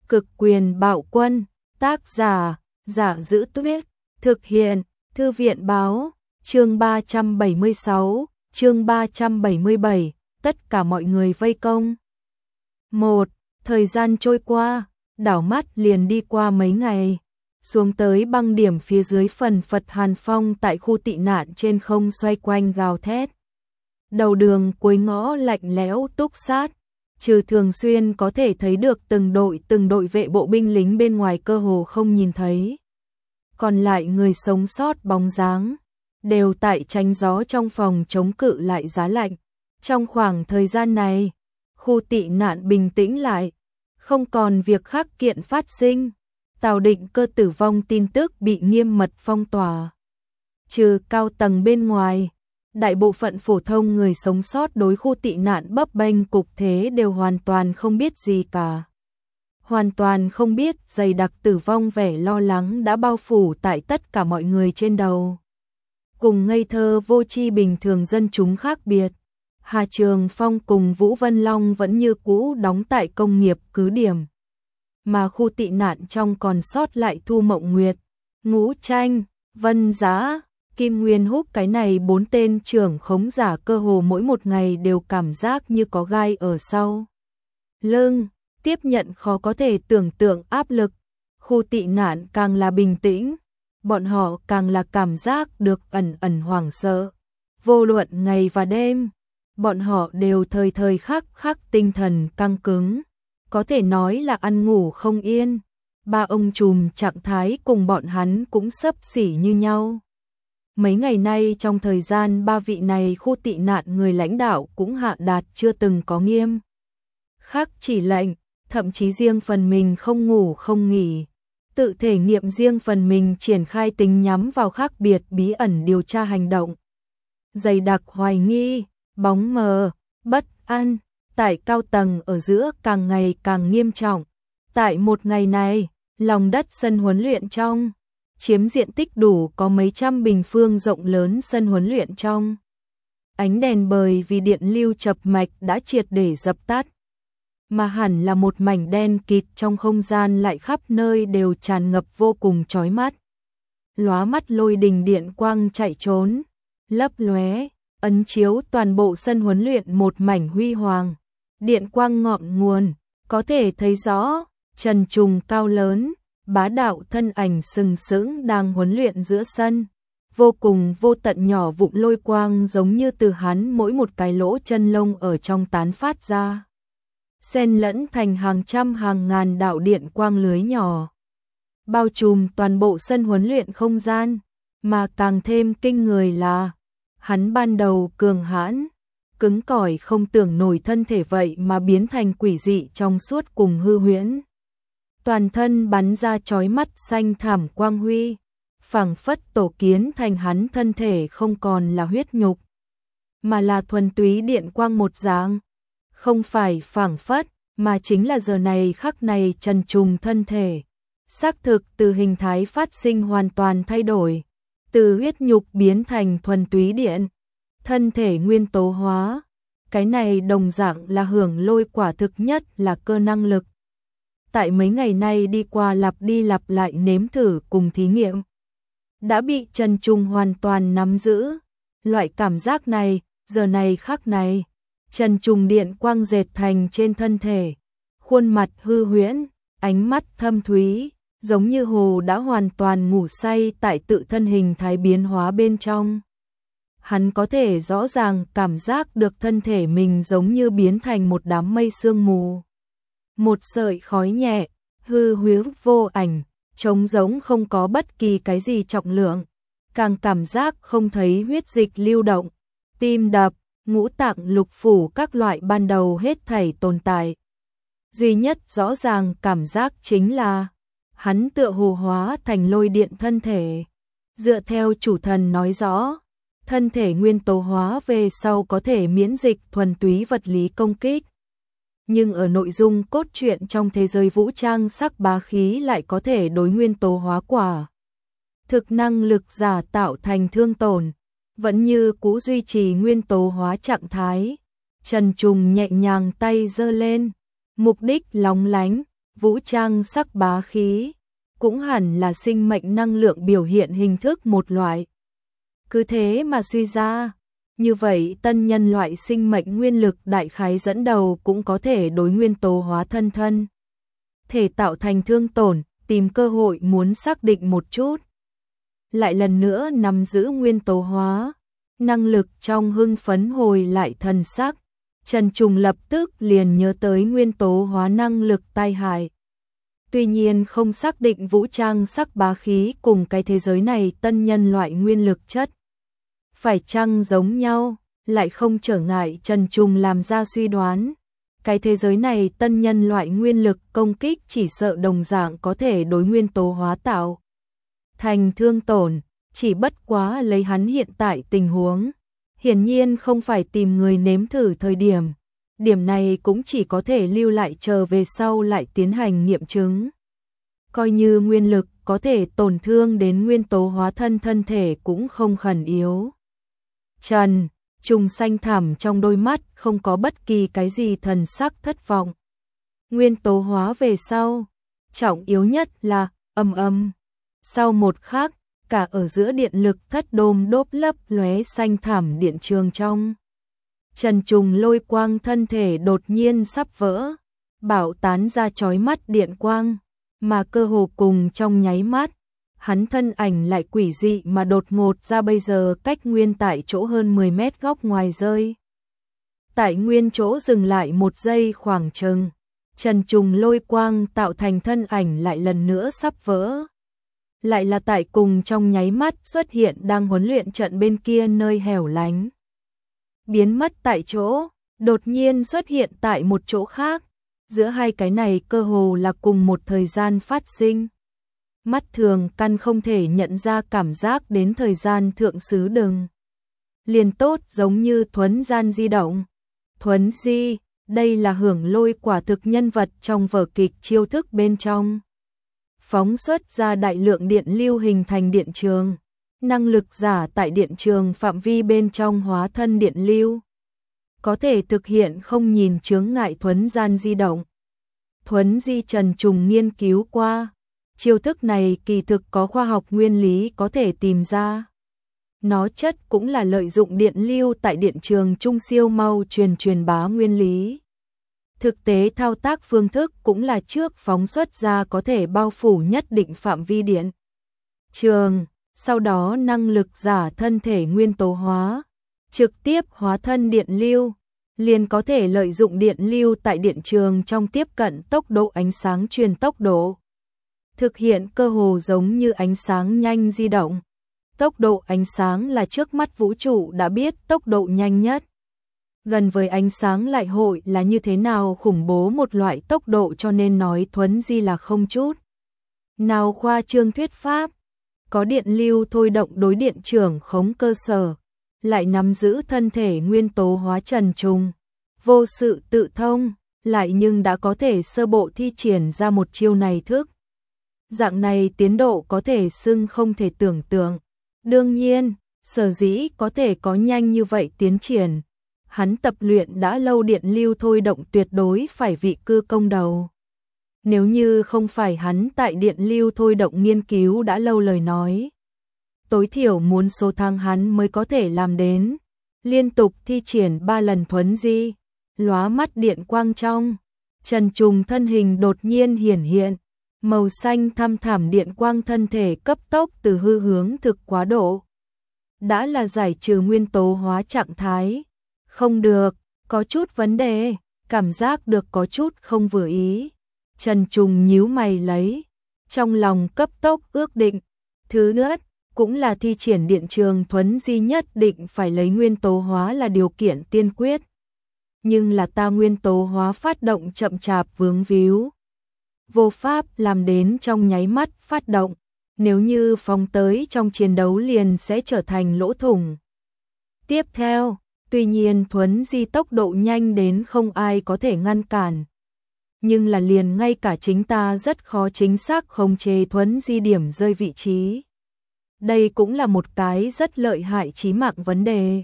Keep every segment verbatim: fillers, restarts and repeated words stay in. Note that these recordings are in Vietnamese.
Cực quyền bạo quân, tác giả, Giả Giữ Tuyết, thực hiện, Thư viện báo, chương ba trăm bảy mươi sáu, chương ba trăm bảy mươi bảy, tất cả mọi người vây công. một. Thời gian trôi qua, đảo mắt liền đi qua mấy ngày, xuống tới băng điểm phía dưới phần phật hàn phong tại khu tị nạn trên không xoay quanh gào thét. Đầu đường cuối ngõ lạnh lẽo túc sát, trừ thường xuyên có thể thấy được từng đội từng đội vệ bộ binh lính bên ngoài cơ hồ không nhìn thấy. Còn lại người sống sót bóng dáng, đều tại tránh gió trong phòng chống cự lại giá lạnh. Trong khoảng thời gian này, khu tị nạn bình tĩnh lại, không còn việc khắc kiện phát sinh. Tào Định Cơ tử vong tin tức bị nghiêm mật phong tỏa. Trừ cao tầng bên ngoài, đại bộ phận phổ thông người sống sót đối khu tị nạn bấp bênh cục thế đều hoàn toàn không biết gì cả. Hoàn toàn không biết dày đặc tử vong vẻ lo lắng đã bao phủ tại tất cả mọi người trên đầu. Cùng ngây thơ vô tri bình thường dân chúng khác biệt, Hà Trường Phong cùng Vũ Vân Long vẫn như cũ đóng tại công nghiệp cứ điểm. Mà khu tị nạn trong còn sót lại Thu Mộng Nguyệt, Ngũ Tranh, Vân Giá, Kim Nguyên Húc, cái này bốn tên trưởng khống giả cơ hồ mỗi một ngày đều cảm giác như có gai ở sau lưng, tiếp nhận khó có thể tưởng tượng áp lực. Khu tị nạn càng là bình tĩnh, bọn họ càng là cảm giác được ẩn ẩn hoảng sợ. Vô luận ngày và đêm, bọn họ đều thời thời khắc khắc tinh thần căng cứng, có thể nói là ăn ngủ không yên. Ba ông trùm trạng thái cùng bọn hắn cũng xấp xỉ như nhau. Mấy ngày nay trong thời gian ba vị này khu tị nạn người lãnh đạo cũng hạ đạt chưa từng có nghiêm khắc chỉ lệnh, thậm chí riêng phần mình không ngủ không nghỉ, tự thể nghiệm riêng phần mình triển khai tính nhắm vào khác biệt bí ẩn điều tra hành động. Dày đặc hoài nghi, bóng mờ, bất an, tại cao tầng ở giữa càng ngày càng nghiêm trọng. Tại một ngày này, lòng đất sân huấn luyện trong, chiếm diện tích đủ có mấy trăm bình phương rộng lớn sân huấn luyện trong. Ánh đèn bởi vì điện lưu chập mạch đã triệt để dập tắt, mà hẳn là một mảnh đen kịt trong không gian lại khắp nơi đều tràn ngập vô cùng chói mắt. Lóa mắt lôi đình điện quang chạy trốn, lấp lóe, ấn chiếu toàn bộ sân huấn luyện một mảnh huy hoàng. Điện quang ngọn nguồn, có thể thấy rõ, trần trùng cao lớn, bá đạo thân ảnh sừng sững đang huấn luyện giữa sân. Vô cùng vô tận nhỏ vụn lôi quang giống như từ hắn mỗi một cái lỗ chân lông ở trong tán phát ra, xen lẫn thành hàng trăm hàng ngàn đạo điện quang lưới nhỏ, bao trùm toàn bộ sân huấn luyện không gian. Mà càng thêm kinh người là, hắn ban đầu cường hãn, cứng cỏi không tưởng nổi thân thể vậy mà biến thành quỷ dị trong suốt cùng hư huyễn. Toàn thân bắn ra chói mắt xanh thảm quang huy, phảng phất tổ kiến thành hắn thân thể không còn là huyết nhục, mà là thuần túy điện quang một dạng. Không phải phảng phất, mà chính là giờ này khắc này trần trùng thân thể, xác thực từ hình thái phát sinh hoàn toàn thay đổi, từ huyết nhục biến thành thuần túy điện, thân thể nguyên tố hóa. Cái này đồng dạng là hưởng lôi quả thực nhất là cơ năng lực. Tại mấy ngày nay đi qua lặp đi lặp lại nếm thử cùng thí nghiệm, đã bị Trần Trung hoàn toàn nắm giữ. Loại cảm giác này, giờ này khắc này, Trần Trung điện quang dệt thành trên thân thể, khuôn mặt hư huyễn, ánh mắt thâm thúy, giống như hồ đã hoàn toàn ngủ say tại tự thân hình thái biến hóa bên trong. Hắn có thể rõ ràng cảm giác được thân thể mình giống như biến thành một đám mây sương mù, một sợi khói nhẹ, hư huyễn vô ảnh, trống rỗng không có bất kỳ cái gì trọng lượng, càng cảm giác không thấy huyết dịch lưu động, tim đập, ngũ tạng lục phủ các loại ban đầu hết thảy tồn tại. Duy nhất rõ ràng cảm giác chính là, hắn tựa hồ hóa thành lôi điện thân thể. Dựa theo chủ thần nói rõ, thân thể nguyên tố hóa về sau có thể miễn dịch thuần túy vật lý công kích. Nhưng ở nội dung cốt truyện trong thế giới vũ trang sắc bá khí lại có thể đối nguyên tố hóa quả thực năng lực giả tạo thành thương tổn, vẫn như cũ duy trì nguyên tố hóa trạng thái. Trần Trùng nhẹ nhàng tay giơ lên, mục đích lóng lánh, vũ trang sắc bá khí, cũng hẳn là sinh mệnh năng lượng biểu hiện hình thức một loại. Cứ thế mà suy ra, như vậy tân nhân loại sinh mệnh nguyên lực đại khái dẫn đầu cũng có thể đối nguyên tố hóa thân thân thể tạo thành thương tổn, tìm cơ hội muốn xác định một chút. Lại lần nữa nắm giữ nguyên tố hóa, năng lực trong hưng phấn hồi lại thần sắc, Trần Trùng lập tức liền nhớ tới nguyên tố hóa năng lực tai hại. Tuy nhiên không xác định vũ trang sắc bá khí cùng cái thế giới này tân nhân loại nguyên lực chất phải chăng giống nhau, lại không trở ngại Trần Trùng làm ra suy đoán. Cái thế giới này tân nhân loại nguyên lực công kích chỉ sợ đồng dạng có thể đối nguyên tố hóa tạo thành thương tổn, chỉ bất quá lấy hắn hiện tại tình huống. Hiển nhiên không phải tìm người nếm thử thời điểm, điểm này cũng chỉ có thể lưu lại chờ về sau lại tiến hành nghiệm chứng. Coi như nguyên lực có thể tổn thương đến nguyên tố hóa thân thân thể cũng không khẩn yếu. Trần Trùng xanh thẳm trong đôi mắt không có bất kỳ cái gì thần sắc thất vọng. Nguyên tố hóa về sau, trọng yếu nhất là âm âm. Sau một khắc, cả ở giữa điện lực thất đôm đốp lấp lóe xanh thẳm điện trường trong. Trần Trùng lôi quang thân thể đột nhiên sắp vỡ, bạo tán ra chói mắt điện quang, mà cơ hồ cùng trong nháy mắt, hắn thân ảnh lại quỷ dị mà đột ngột ra bây giờ cách nguyên tại chỗ hơn mười mét góc ngoài rơi. Tại nguyên chỗ dừng lại một giây khoảng chừng, Trần Trùng lôi quang tạo thành thân ảnh lại lần nữa sắp vỡ. Lại là tại cùng trong nháy mắt xuất hiện đang huấn luyện trận bên kia nơi hẻo lánh. Biến mất tại chỗ, đột nhiên xuất hiện tại một chỗ khác, giữa hai cái này cơ hồ là cùng một thời gian phát sinh. Mắt thường căn không thể nhận ra cảm giác đến thời gian thượng xứ đừng. Liền tốt giống như thuấn gian di động. Thuấn di, đây là hưởng lôi quả thực nhân vật trong vở kịch chiêu thức bên trong. Phóng xuất ra đại lượng điện lưu hình thành điện trường. Năng lực giả tại điện trường phạm vi bên trong hóa thân điện lưu. Có thể thực hiện không nhìn chướng ngại thuấn gian di động. Thuấn di Trần Trùng nghiên cứu qua. Chiêu thức này kỳ thực có khoa học nguyên lý có thể tìm ra. Nó chất cũng là lợi dụng điện lưu tại điện trường trung siêu mau truyền truyền bá nguyên lý. Thực tế thao tác phương thức cũng là trước phóng xuất ra có thể bao phủ nhất định phạm vi điện trường, sau đó năng lực giả thân thể nguyên tố hóa, trực tiếp hóa thân điện lưu, liền có thể lợi dụng điện lưu tại điện trường trong tiếp cận tốc độ ánh sáng truyền tốc độ. Thực hiện cơ hồ giống như ánh sáng nhanh di động. Tốc độ ánh sáng là trước mắt vũ trụ đã biết tốc độ nhanh nhất. Gần với ánh sáng lại hội là như thế nào khủng bố một loại tốc độ, cho nên nói thuấn di là không chút nào khoa trương thuyết pháp. Có điện lưu thôi động đối điện trường khống cơ sở, lại nắm giữ thân thể nguyên tố hóa Trần Trùng. Vô sự tự thông, lại nhưng đã có thể sơ bộ thi triển ra một chiêu này thức. Dạng này tiến độ có thể xưng không thể tưởng tượng. Đương nhiên, sở dĩ có thể có nhanh như vậy tiến triển, hắn tập luyện đã lâu, điện lưu thôi động tuyệt đối phải vị cư công đầu. Nếu như không phải hắn tại điện lưu thôi động nghiên cứu đã lâu lời nói, tối thiểu muốn số tháng hắn mới có thể làm đến. Liên tục thi triển ba lần thuấn di, lóa mắt điện quang trong, Trần Trùng thân hình đột nhiên hiển hiện. Màu xanh thăm thẳm điện quang thân thể cấp tốc từ hư hướng thực quá độ. Đã là giải trừ nguyên tố hóa trạng thái. Không được, có chút vấn đề, cảm giác được có chút không vừa ý. Trần Trùng nhíu mày lấy, trong lòng cấp tốc ước định. Thứ nữa, cũng là thi triển điện trường thuấn di nhất định phải lấy nguyên tố hóa là điều kiện tiên quyết. Nhưng là ta nguyên tố hóa phát động chậm chạp vướng víu. Vô pháp làm đến trong nháy mắt phát động, nếu như phóng tới trong chiến đấu liền sẽ trở thành lỗ thủng. Tiếp theo, tuy nhiên thuấn di tốc độ nhanh đến không ai có thể ngăn cản. Nhưng là liền ngay cả chính ta rất khó chính xác khống chế thuấn di điểm rơi vị trí. Đây cũng là một cái rất lợi hại chí mạng vấn đề.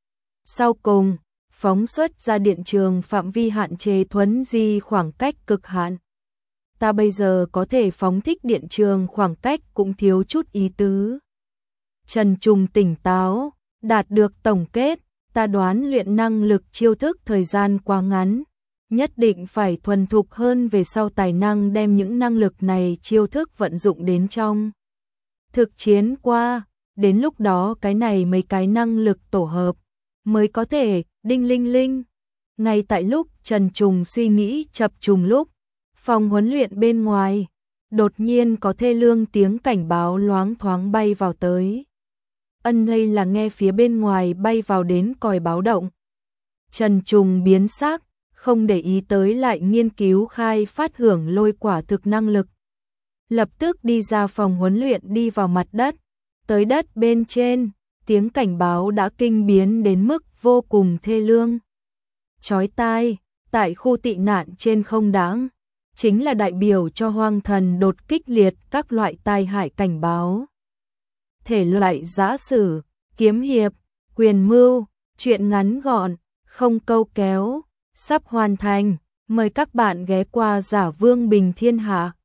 Sau cùng, phóng xuất ra điện trường phạm vi hạn chế thuấn di khoảng cách cực hạn. ta bây giờ có thể phóng thích điện trường khoảng cách cũng thiếu chút ý tứ. Trần Trùng tỉnh táo, đạt được tổng kết, ta đoán luyện năng lực chiêu thức thời gian quá ngắn, nhất định phải thuần thục hơn về sau tài năng đem những năng lực này chiêu thức vận dụng đến trong thực chiến qua, đến lúc đó cái này mấy cái năng lực tổ hợp mới có thể đinh linh linh. Ngay tại lúc Trần Trùng suy nghĩ chập trùng lúc, phòng huấn luyện bên ngoài đột nhiên có thê lương tiếng cảnh báo loáng thoáng bay vào tới. Ân đây là nghe phía bên ngoài bay vào đến còi báo động. Trần Trùng biến sắc, không để ý tới lại nghiên cứu khai phát hưởng lôi quả thực năng lực. Lập tức đi ra phòng huấn luyện đi vào mặt đất, tới đất bên trên, tiếng cảnh báo đã kinh biến đến mức vô cùng thê lương. Chói tai, tại khu tị nạn trên không đáng, chính là đại biểu cho hoang thần đột kích liệt các loại tai hại cảnh báo. Thể loại giã sử, kiếm hiệp, quyền mưu, truyện ngắn gọn, không câu kéo, sắp hoàn thành, mời các bạn ghé qua Giả Vương Bình Thiên Hạ.